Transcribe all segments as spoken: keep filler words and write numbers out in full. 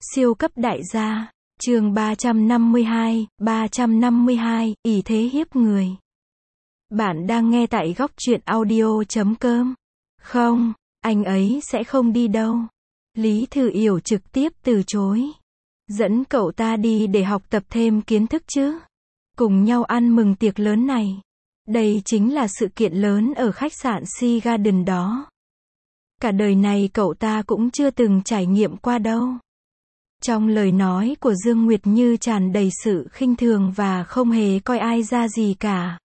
Siêu cấp đại gia, chương ba trăm năm mươi hai, ba trăm năm mươi hai, ỷ thế hiếp người. Bạn đang nghe tại góc truyện audio chấm com. Không, anh ấy sẽ không đi đâu. Lý Thư Yểu trực tiếp từ chối. Dẫn cậu ta đi để học tập thêm kiến thức chứ. Cùng nhau ăn mừng tiệc lớn này. Đây chính là sự kiện lớn ở khách sạn Sea Garden đó. Cả đời này cậu ta cũng chưa từng trải nghiệm qua đâu. Trong lời nói của Dương Nguyệt Như tràn đầy sự khinh thường và không hề coi ai ra gì cả.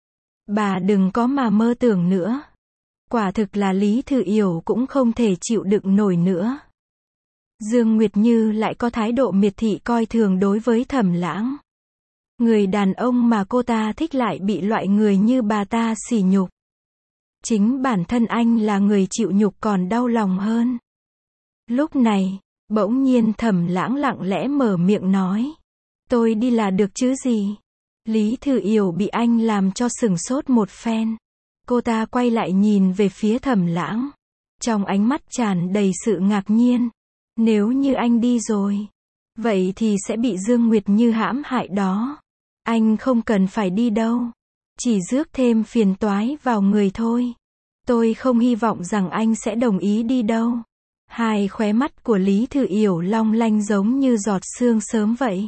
Bà đừng có mà mơ tưởng nữa. Quả thực là Lý Thư Yểu cũng không thể chịu đựng nổi nữa. Dương Nguyệt Như lại có thái độ miệt thị coi thường đối với Thẩm Lãng. Người đàn ông mà cô ta thích lại bị loại người như bà ta sỉ nhục. Chính bản thân anh là người chịu nhục còn đau lòng hơn. Lúc này, bỗng nhiên Thẩm Lãng lặng lẽ mở miệng nói. Tôi đi là được chứ gì? Lý Thư Yểu bị anh làm cho sửng sốt một phen. Cô ta quay lại nhìn về phía Thẩm Lãng. Trong ánh mắt tràn đầy sự ngạc nhiên. Nếu như anh đi rồi, vậy thì sẽ bị Dương Nguyệt Như hãm hại đó. Anh không cần phải đi đâu. Chỉ rước thêm phiền toái vào người thôi. Tôi không hy vọng rằng anh sẽ đồng ý đi đâu. Hai khóe mắt của Lý Thư Yểu long lanh giống như giọt sương sớm vậy.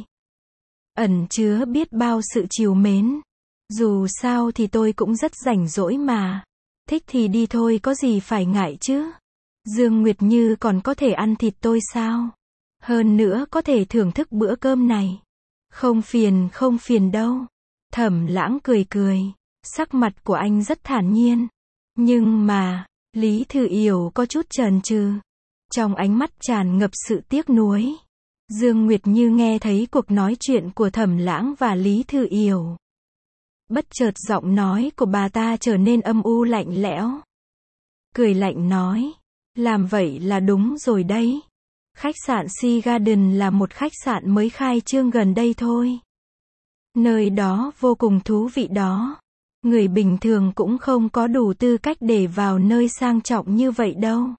Ẩn chứa biết bao sự trìu mến. Dù sao thì tôi cũng rất rảnh rỗi mà. Thích thì đi thôi, có gì phải ngại chứ. Dương Nguyệt Như còn có thể ăn thịt tôi sao? Hơn nữa có thể thưởng thức bữa cơm này. Không phiền, không phiền đâu. Thẩm Lãng cười cười. Sắc mặt của anh rất thản nhiên. Nhưng mà, Lý Thư Yểu có chút chần chừ. Trong ánh mắt tràn ngập sự tiếc nuối. Dương Nguyệt Như nghe thấy cuộc nói chuyện của Thẩm Lãng và Lý Thư Yểu. Bất chợt giọng nói của bà ta trở nên âm u lạnh lẽo. Cười lạnh nói. Làm vậy là đúng rồi đấy. Khách sạn Sea Garden là một khách sạn mới khai trương gần đây thôi. Nơi đó vô cùng thú vị đó. Người bình thường cũng không có đủ tư cách để vào nơi sang trọng như vậy đâu.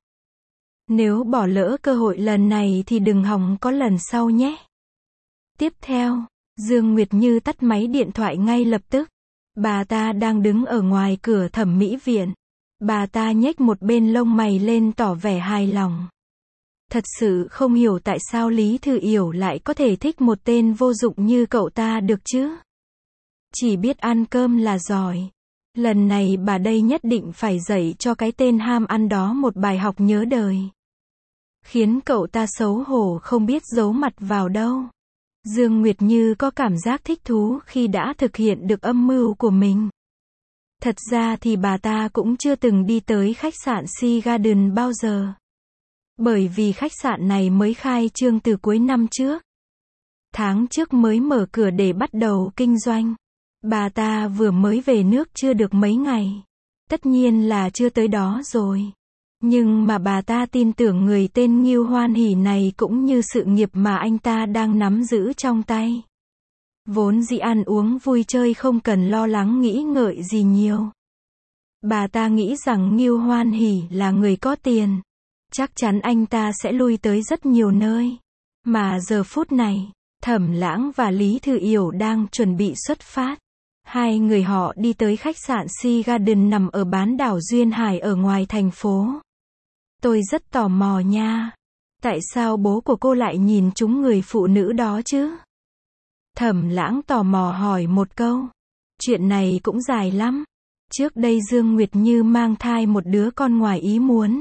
Nếu bỏ lỡ cơ hội lần này thì đừng hòng có lần sau nhé. Tiếp theo, Dương Nguyệt Như tắt máy điện thoại ngay lập tức. Bà ta đang đứng ở ngoài cửa thẩm mỹ viện. Bà ta nhếch một bên lông mày lên tỏ vẻ hài lòng. Thật sự không hiểu tại sao Lý Thư Yểu lại có thể thích một tên vô dụng như cậu ta được chứ. Chỉ biết ăn cơm là giỏi. Lần này bà đây nhất định phải dạy cho cái tên ham ăn đó một bài học nhớ đời. Khiến cậu ta xấu hổ không biết giấu mặt vào đâu. Dương Nguyệt Như có cảm giác thích thú khi đã thực hiện được âm mưu của mình. Thật ra thì bà ta cũng chưa từng đi tới khách sạn Sea Garden bao giờ. Bởi vì khách sạn này mới khai trương từ cuối năm trước. Tháng trước mới mở cửa để bắt đầu kinh doanh. Bà ta vừa mới về nước chưa được mấy ngày. Tất nhiên là chưa tới đó rồi. Nhưng mà bà ta tin tưởng người tên Ngưu Hoan Hỷ này cũng như sự nghiệp mà anh ta đang nắm giữ trong tay. Vốn dĩ ăn uống vui chơi không cần lo lắng nghĩ ngợi gì nhiều. Bà ta nghĩ rằng Ngưu Hoan Hỷ là người có tiền. Chắc chắn anh ta sẽ lui tới rất nhiều nơi. Mà giờ phút này, Thẩm Lãng và Lý Thư Yểu đang chuẩn bị xuất phát. Hai người họ đi tới khách sạn Sea Garden nằm ở bán đảo Duyên Hải ở ngoài thành phố. Tôi rất tò mò nha. Tại sao bố của cô lại nhìn trúng người phụ nữ đó chứ? Thẩm Lãng tò mò hỏi một câu. Chuyện này cũng dài lắm. Trước đây Dương Nguyệt Như mang thai một đứa con ngoài ý muốn.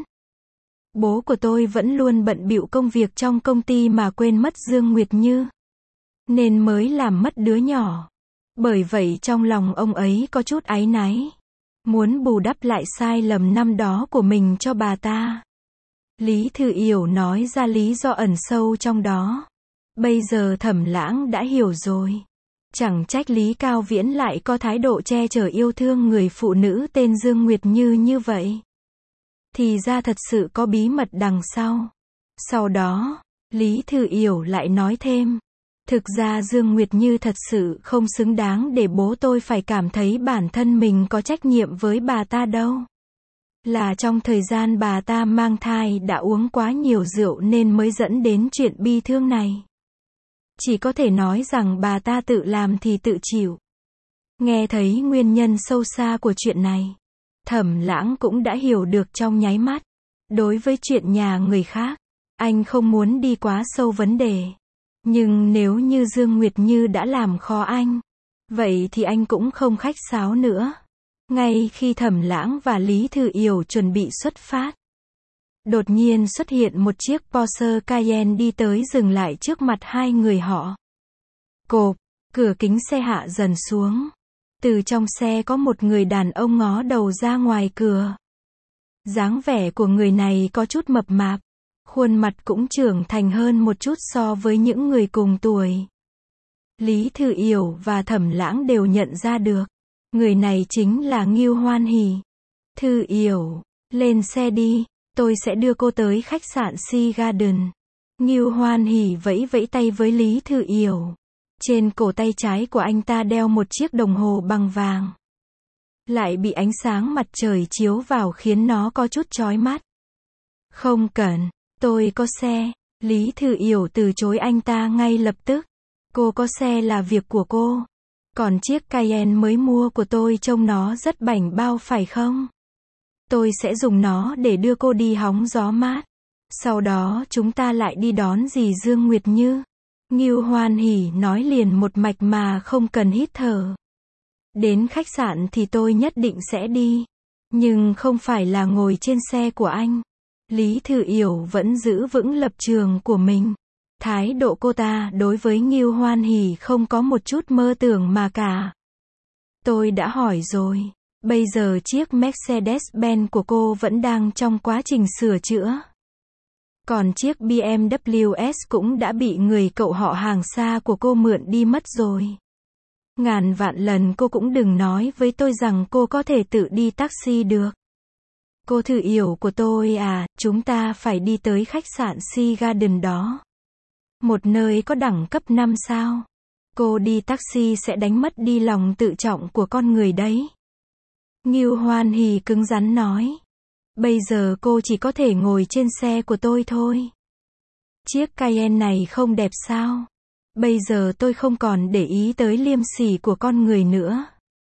Bố của tôi vẫn luôn bận bịu công việc trong công ty mà quên mất Dương Nguyệt Như. Nên mới làm mất đứa nhỏ. Bởi vậy trong lòng ông ấy có chút áy náy. Muốn bù đắp lại sai lầm năm đó của mình cho bà ta. Lý Thư Yểu nói ra lý do ẩn sâu trong đó. Bây giờ Thẩm Lãng đã hiểu rồi. Chẳng trách Lý Cao Viễn lại có thái độ che chở yêu thương người phụ nữ tên Dương Nguyệt Như như vậy. Thì ra thật sự có bí mật đằng sau. Sau đó, Lý Thư Yểu lại nói thêm. Thực ra Dương Nguyệt Như thật sự không xứng đáng để bố tôi phải cảm thấy bản thân mình có trách nhiệm với bà ta đâu. Là trong thời gian bà ta mang thai đã uống quá nhiều rượu nên mới dẫn đến chuyện bi thương này. Chỉ có thể nói rằng bà ta tự làm thì tự chịu. Nghe thấy nguyên nhân sâu xa của chuyện này, Thẩm Lãng cũng đã hiểu được trong nháy mắt. Đối với chuyện nhà người khác, anh không muốn đi quá sâu vấn đề. Nhưng nếu như Dương Nguyệt Như đã làm khó anh, vậy thì anh cũng không khách sáo nữa. Ngay khi Thẩm Lãng và Lý Thư Yểu chuẩn bị xuất phát, đột nhiên xuất hiện một chiếc Porsche Cayenne đi tới dừng lại trước mặt hai người họ. Cộp, cửa kính xe hạ dần xuống. Từ trong xe có một người đàn ông ngó đầu ra ngoài cửa. Dáng vẻ của người này có chút mập mạp, khuôn mặt cũng trưởng thành hơn một chút so với những người cùng tuổi. Lý Thư Yểu và Thẩm Lãng đều nhận ra được. Người này chính là Ngưu Hoan Hỷ. Thư Yểu, lên xe đi, tôi sẽ đưa cô tới khách sạn Sea Garden. Ngưu Hoan Hỷ vẫy vẫy tay với Lý Thư Yểu. Trên cổ tay trái của anh ta đeo một chiếc đồng hồ bằng vàng. Lại bị ánh sáng mặt trời chiếu vào khiến nó có chút chói mắt. Không cần, tôi có xe. Lý Thư Yểu từ chối anh ta ngay lập tức. Cô có xe là việc của cô. Còn chiếc Cayenne mới mua của tôi trông nó rất bảnh bao phải không? Tôi sẽ dùng nó để đưa cô đi hóng gió mát. Sau đó chúng ta lại đi đón dì Dương Nguyệt Như. Ngưu Hoan Hỷ nói liền một mạch mà không cần hít thở. Đến khách sạn thì tôi nhất định sẽ đi. Nhưng không phải là ngồi trên xe của anh. Lý Thư Yểu vẫn giữ vững lập trường của mình. Thái độ cô ta đối với Ngưu Hoan Hỷ không có một chút mơ tưởng mà cả. Tôi đã hỏi rồi. Bây giờ chiếc Mercedes-Benz của cô vẫn đang trong quá trình sửa chữa. Còn chiếc bê em vê ét cũng đã bị người cậu họ hàng xa của cô mượn đi mất rồi. Ngàn vạn lần cô cũng đừng nói với tôi rằng cô có thể tự đi taxi được. Cô Thư Yểu của tôi à, chúng ta phải đi tới khách sạn Sea Garden đó. Một nơi có đẳng cấp năm sao. Cô đi taxi sẽ đánh mất đi lòng tự trọng của con người đấy. Ngưu Hoan Hỷ cứng rắn nói. Bây giờ cô chỉ có thể ngồi trên xe của tôi thôi. Chiếc Cayenne này không đẹp sao? Bây giờ tôi không còn để ý tới liêm sỉ của con người nữa.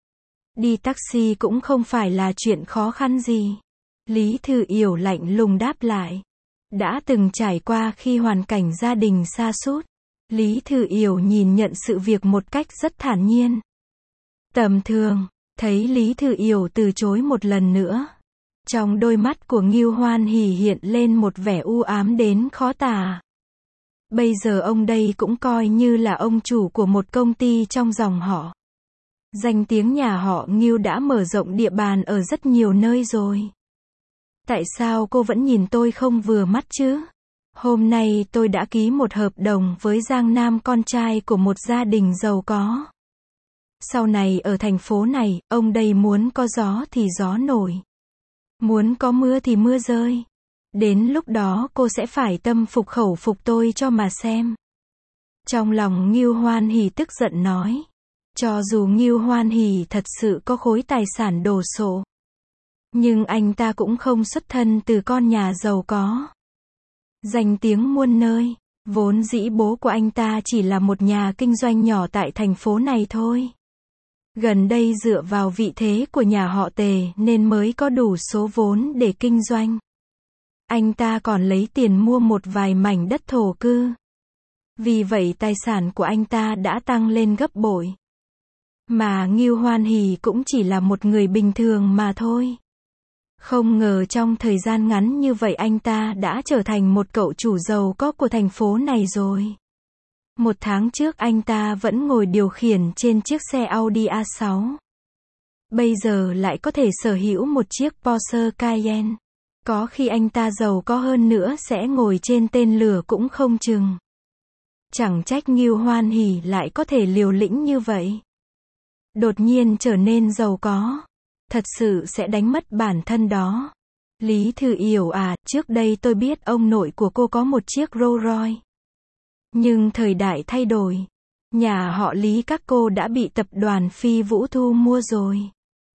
Đi taxi cũng không phải là chuyện khó khăn gì. Lý Thư Yểu lạnh lùng đáp lại. Đã từng trải qua khi hoàn cảnh gia đình sa sút, Lý Thư Yểu nhìn nhận sự việc một cách rất thản nhiên. Tầm thường, thấy Lý Thư Yểu từ chối một lần nữa. Trong đôi mắt của Ngưu Hoan Hỷ hiện lên một vẻ u ám đến khó tả. Bây giờ ông đây cũng coi như là ông chủ của một công ty trong dòng họ. Danh tiếng nhà họ Ngưu đã mở rộng địa bàn ở rất nhiều nơi rồi. Tại sao cô vẫn nhìn tôi không vừa mắt chứ? Hôm nay tôi đã ký một hợp đồng với Giang Nam, con trai của một gia đình giàu có. Sau này ở thành phố này, ông đây muốn có gió thì gió nổi. Muốn có mưa thì mưa rơi. Đến lúc đó cô sẽ phải tâm phục khẩu phục tôi cho mà xem. Trong lòng Ngưu Hoan Hỷ tức giận nói. Cho dù Ngưu Hoan Hỷ thật sự có khối tài sản đồ sộ, nhưng anh ta cũng không xuất thân từ con nhà giàu có. Danh tiếng muôn nơi, vốn dĩ bố của anh ta chỉ là một nhà kinh doanh nhỏ tại thành phố này thôi. Gần đây dựa vào vị thế của nhà họ Tề nên mới có đủ số vốn để kinh doanh. Anh ta còn lấy tiền mua một vài mảnh đất thổ cư. Vì vậy tài sản của anh ta đã tăng lên gấp bội. Mà Ngưu Hoan Hỷ cũng chỉ là một người bình thường mà thôi. Không ngờ trong thời gian ngắn như vậy anh ta đã trở thành một cậu chủ giàu có của thành phố này rồi. Một tháng trước anh ta vẫn ngồi điều khiển trên chiếc xe Audi a sáu. Bây giờ lại có thể sở hữu một chiếc Porsche Cayenne. Có khi anh ta giàu có hơn nữa sẽ ngồi trên tên lửa cũng không chừng. Chẳng trách Ngưu Hoan Hỷ lại có thể liều lĩnh như vậy. Đột nhiên trở nên giàu có. Thật sự sẽ đánh mất bản thân đó. Lý Thư Yểu à, trước đây tôi biết ông nội của cô có một chiếc Rolls Royce. Nhưng thời đại thay đổi. Nhà họ Lý các cô đã bị tập đoàn Phi Vũ thu mua rồi.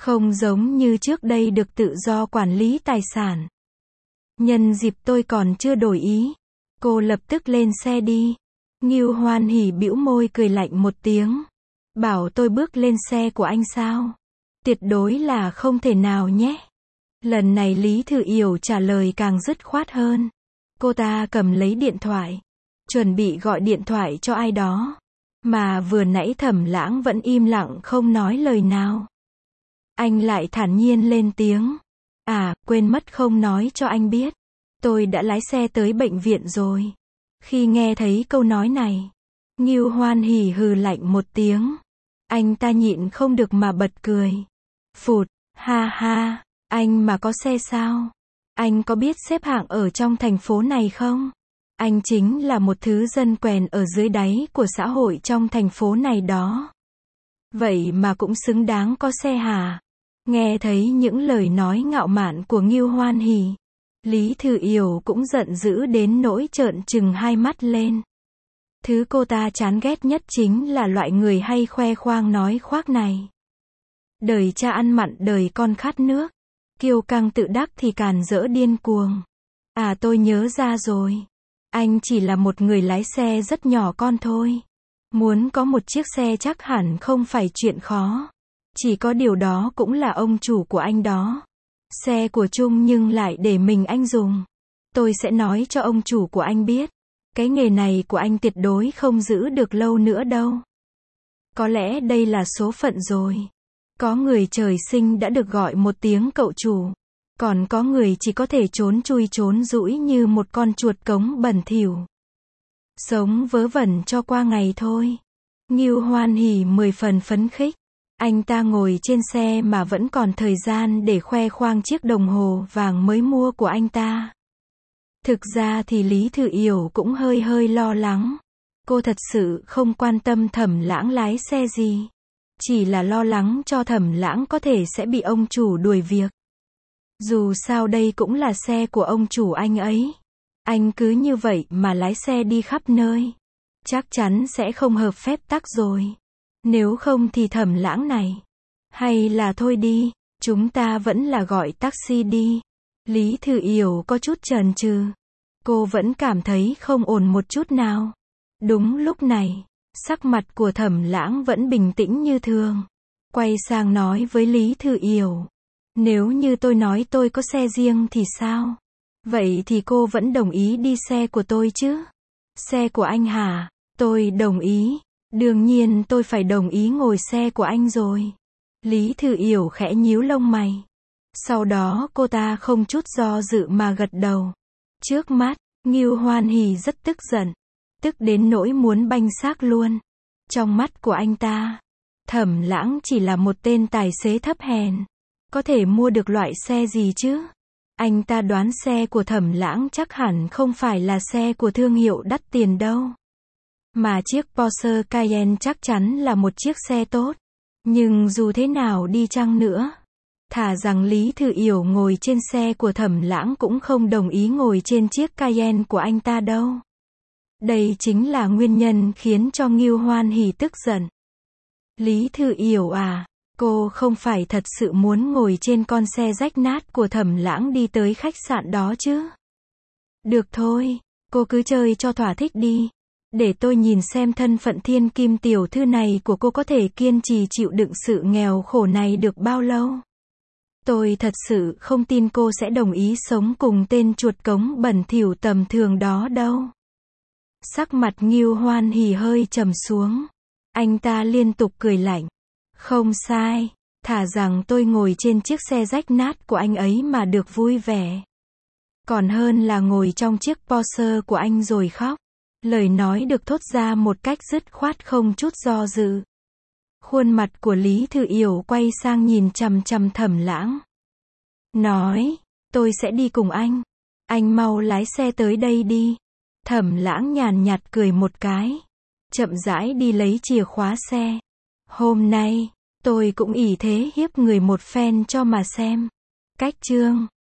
Không giống như trước đây được tự do quản lý tài sản. Nhân dịp tôi còn chưa đổi ý, cô lập tức lên xe đi. Ngưu Hoan Hỉ bĩu môi cười lạnh một tiếng. Bảo tôi bước lên xe của anh sao? Tuyệt đối là không thể nào nhé. Lần này Lý Thư Yểu trả lời càng dứt khoát hơn. Cô ta cầm lấy điện thoại, chuẩn bị gọi điện thoại cho ai đó. Mà vừa nãy Thẩm Lãng vẫn im lặng không nói lời nào. Anh lại thản nhiên lên tiếng. À, quên mất không nói cho anh biết. Tôi đã lái xe tới bệnh viện rồi. Khi nghe thấy câu nói này, Ngưu Hoan Hỉ hừ lạnh một tiếng. Anh ta nhịn không được mà bật cười. Phụt, ha ha, anh mà có xe sao? Anh có biết xếp hạng ở trong thành phố này không? Anh chính là một thứ dân quèn ở dưới đáy của xã hội trong thành phố này đó. Vậy mà cũng xứng đáng có xe hả? Nghe thấy những lời nói ngạo mạn của Ngưu Hoan Hỉ, Lý Thư Yểu cũng giận dữ đến nỗi trợn trừng hai mắt lên. Thứ cô ta chán ghét nhất chính là loại người hay khoe khoang nói khoác này. Đời cha ăn mặn đời con khát nước. Kiêu căng tự đắc thì càn rỡ điên cuồng. À, tôi nhớ ra rồi. Anh chỉ là một người lái xe rất nhỏ con thôi. Muốn có một chiếc xe chắc hẳn không phải chuyện khó. Chỉ có điều đó cũng là ông chủ của anh đó. Xe của Trung nhưng lại để mình anh dùng. Tôi sẽ nói cho ông chủ của anh biết. Cái nghề này của anh tuyệt đối không giữ được lâu nữa đâu. Có lẽ đây là số phận rồi. Có người trời sinh đã được gọi một tiếng cậu chủ. Còn có người chỉ có thể trốn chui trốn rũi như một con chuột cống bẩn thỉu. Sống vớ vẩn cho qua ngày thôi. Ngưu Hoan Hỉ mười phần phấn khích. Anh ta ngồi trên xe mà vẫn còn thời gian để khoe khoang chiếc đồng hồ vàng mới mua của anh ta. Thực ra thì Lý Thư Yểu cũng hơi hơi lo lắng. Cô thật sự không quan tâm Thẩm Lãng lái xe gì. Chỉ là lo lắng cho Thẩm Lãng có thể sẽ bị ông chủ đuổi việc. Dù sao đây cũng là xe của ông chủ anh ấy. Anh cứ như vậy mà lái xe đi khắp nơi. Chắc chắn sẽ không hợp phép tắc rồi. Nếu không thì Thẩm Lãng này. Hay là thôi đi, chúng ta vẫn là gọi taxi đi. Lý Thư Yểu có chút chần chừ. Cô vẫn cảm thấy không ổn một chút nào. Đúng lúc này, sắc mặt của Thẩm Lãng vẫn bình tĩnh như thường. Quay sang nói với Lý Thư Yểu. Nếu như tôi nói tôi có xe riêng thì sao? Vậy thì cô vẫn đồng ý đi xe của tôi chứ? Xe của anh hả? Tôi đồng ý. Đương nhiên tôi phải đồng ý ngồi xe của anh rồi. Lý Thư Yểu khẽ nhíu lông mày. Sau đó cô ta không chút do dự mà gật đầu. Trước mắt, Ngưu Hoan Hỉ rất tức giận. Tức đến nỗi muốn banh xác luôn. Trong mắt của anh ta, Thẩm Lãng chỉ là một tên tài xế thấp hèn. Có thể mua được loại xe gì chứ? Anh ta đoán xe của Thẩm Lãng chắc hẳn không phải là xe của thương hiệu đắt tiền đâu. Mà chiếc Porsche Cayenne chắc chắn là một chiếc xe tốt. Nhưng dù thế nào đi chăng nữa, thà rằng Lý Thư Yểu ngồi trên xe của Thẩm Lãng cũng không đồng ý ngồi trên chiếc Cayenne của anh ta đâu. Đây chính là nguyên nhân khiến cho Ngưu Hoan Hỉ tức giận. Lý Thư Yểu à, cô không phải thật sự muốn ngồi trên con xe rách nát của Thẩm Lãng đi tới khách sạn đó chứ? Được thôi, cô cứ chơi cho thỏa thích đi. Để tôi nhìn xem thân phận thiên kim tiểu thư này của cô có thể kiên trì chịu đựng sự nghèo khổ này được bao lâu. Tôi thật sự không tin cô sẽ đồng ý sống cùng tên chuột cống bẩn thỉu tầm thường đó đâu. Sắc mặt Ngưu Hoan Hỉ hơi trầm xuống. Anh ta liên tục cười lạnh. Không sai, thà rằng tôi ngồi trên chiếc xe rách nát của anh ấy mà được vui vẻ. Còn hơn là ngồi trong chiếc Porsche của anh rồi khóc. Lời nói được thốt ra một cách dứt khoát không chút do dự. Khuôn mặt của Lý Thư Yểu quay sang nhìn chằm chằm Thẩm Lãng. Nói, tôi sẽ đi cùng anh. Anh mau lái xe tới đây đi. Thẩm Lãng nhàn nhạt cười một cái. Chậm rãi đi lấy chìa khóa xe. Hôm nay, tôi cũng ỷ thế hiếp người một phen cho mà xem. Cách chương